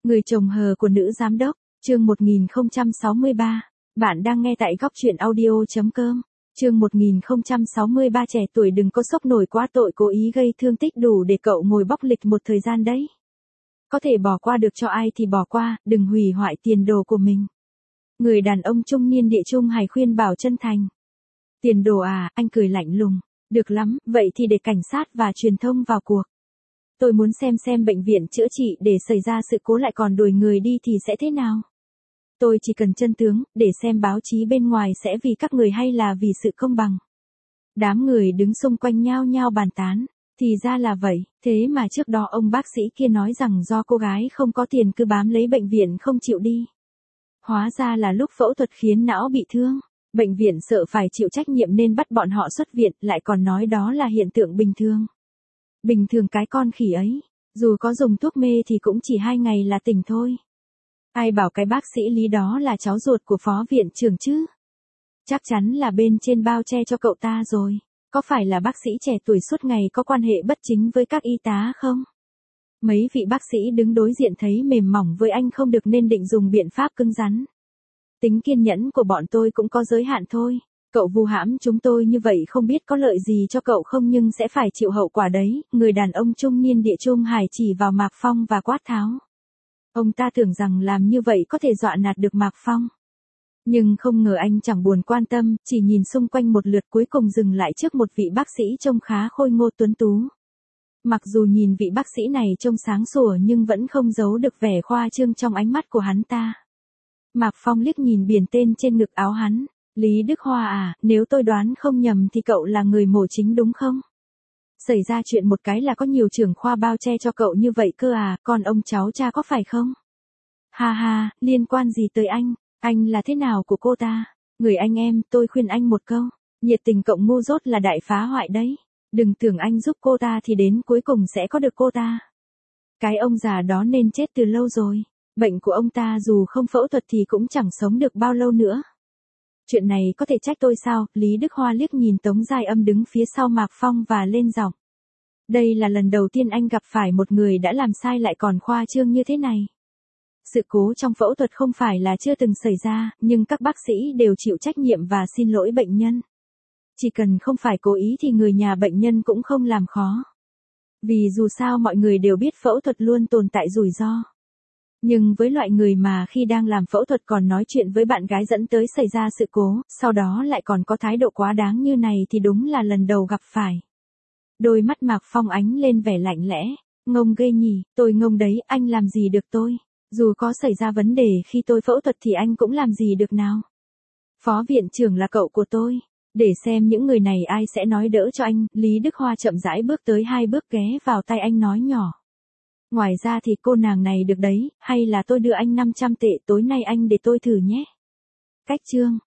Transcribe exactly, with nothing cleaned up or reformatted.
Người chồng hờ của nữ giám đốc, chương một nghìn không trăm sáu mươi ba. Bạn đang nghe tại góc truyện audio chấm com. Chương một nghìn không trăm sáu mươi ba trẻ tuổi đừng có sốc nổi quá tội cố ý gây thương tích đủ để cậu ngồi bóc lịch một thời gian đấy. Có thể bỏ qua được cho ai thì bỏ qua, đừng hủy hoại tiền đồ của mình. Người đàn ông trung niên địa trung hải khuyên bảo chân thành. Tiền đồ à, anh cười lạnh lùng. Được lắm, vậy thì để cảnh sát và truyền thông vào cuộc. Tôi muốn xem xem bệnh viện chữa trị để xảy ra sự cố lại còn đuổi người đi thì sẽ thế nào. Tôi chỉ cần chân tướng, để xem báo chí bên ngoài sẽ vì các người hay là vì sự công bằng. Đám người đứng xung quanh nhao nhao bàn tán. Thì ra là vậy, thế mà trước đó ông bác sĩ kia nói rằng do cô gái không có tiền cứ bám lấy bệnh viện không chịu đi. Hóa ra là lúc phẫu thuật khiến não bị thương. Bệnh viện sợ phải chịu trách nhiệm nên bắt bọn họ xuất viện, lại còn nói đó là hiện tượng bình thường. Bình thường cái con khỉ ấy, dù có dùng thuốc mê thì cũng chỉ hai ngày là tỉnh thôi. Ai bảo cái bác sĩ Lý đó là cháu ruột của phó viện trưởng chứ? Chắc chắn là bên trên bao che cho cậu ta rồi. Có phải là bác sĩ trẻ tuổi suốt ngày có quan hệ bất chính với các y tá không? Mấy vị bác sĩ đứng đối diện thấy mềm mỏng với anh không được nên định dùng biện pháp cứng rắn. Tính kiên nhẫn của bọn tôi cũng có giới hạn thôi. Cậu vu hãm chúng tôi như vậy không biết có lợi gì cho cậu không nhưng sẽ phải chịu hậu quả đấy. Người đàn ông trung niên địa trung hải chỉ vào Mạc Phong và quát tháo. Ông ta tưởng rằng làm như vậy có thể dọa nạt được Mạc Phong. Nhưng không ngờ anh chẳng buồn quan tâm, chỉ nhìn xung quanh một lượt cuối cùng dừng lại trước một vị bác sĩ trông khá khôi ngô tuấn tú. Mặc dù nhìn vị bác sĩ này trông sáng sủa nhưng vẫn không giấu được vẻ khoa trương trong ánh mắt của hắn ta. Mạc Phong liếc nhìn biển tên trên ngực áo hắn. Lý Đức Hoa à, nếu tôi đoán không nhầm thì cậu là người mổ chính đúng không? Xảy ra chuyện một cái là có nhiều trưởng khoa bao che cho cậu như vậy cơ à, còn ông cháu cha có phải không? Ha ha, liên quan gì tới anh? Anh là thế nào của cô ta? Người anh em, tôi khuyên anh một câu. Nhiệt tình cộng ngu dốt là đại phá hoại đấy. Đừng tưởng anh giúp cô ta thì đến cuối cùng sẽ có được cô ta. Cái ông già đó nên chết từ lâu rồi. Bệnh của ông ta dù không phẫu thuật thì cũng chẳng sống được bao lâu nữa. Chuyện này có thể trách tôi sao? Lý Đức Hoa liếc nhìn Tống Giai Âm đứng phía sau Mạc Phong và lên giọng. Đây là lần đầu tiên anh gặp phải một người đã làm sai lại còn khoa trương như thế này. Sự cố trong phẫu thuật không phải là chưa từng xảy ra, nhưng các bác sĩ đều chịu trách nhiệm và xin lỗi bệnh nhân. Chỉ cần không phải cố ý thì người nhà bệnh nhân cũng không làm khó. Vì dù sao mọi người đều biết phẫu thuật luôn tồn tại rủi ro. Nhưng với loại người mà khi đang làm phẫu thuật còn nói chuyện với bạn gái dẫn tới xảy ra sự cố, sau đó lại còn có thái độ quá đáng như này thì đúng là lần đầu gặp phải. Đôi mắt Mạc Phong ánh lên vẻ lạnh lẽ, ngông ghê nhỉ, tôi ngông đấy, anh làm gì được tôi, dù có xảy ra vấn đề khi tôi phẫu thuật thì anh cũng làm gì được nào. Phó viện trưởng là cậu của tôi, để xem những người này ai sẽ nói đỡ cho anh. Lý Đức Hoa chậm rãi bước tới hai bước ghé vào tay anh nói nhỏ. Ngoài ra thì cô nàng này được đấy, hay là tôi đưa anh năm trăm tệ tối nay anh để tôi thử nhé. Cách chương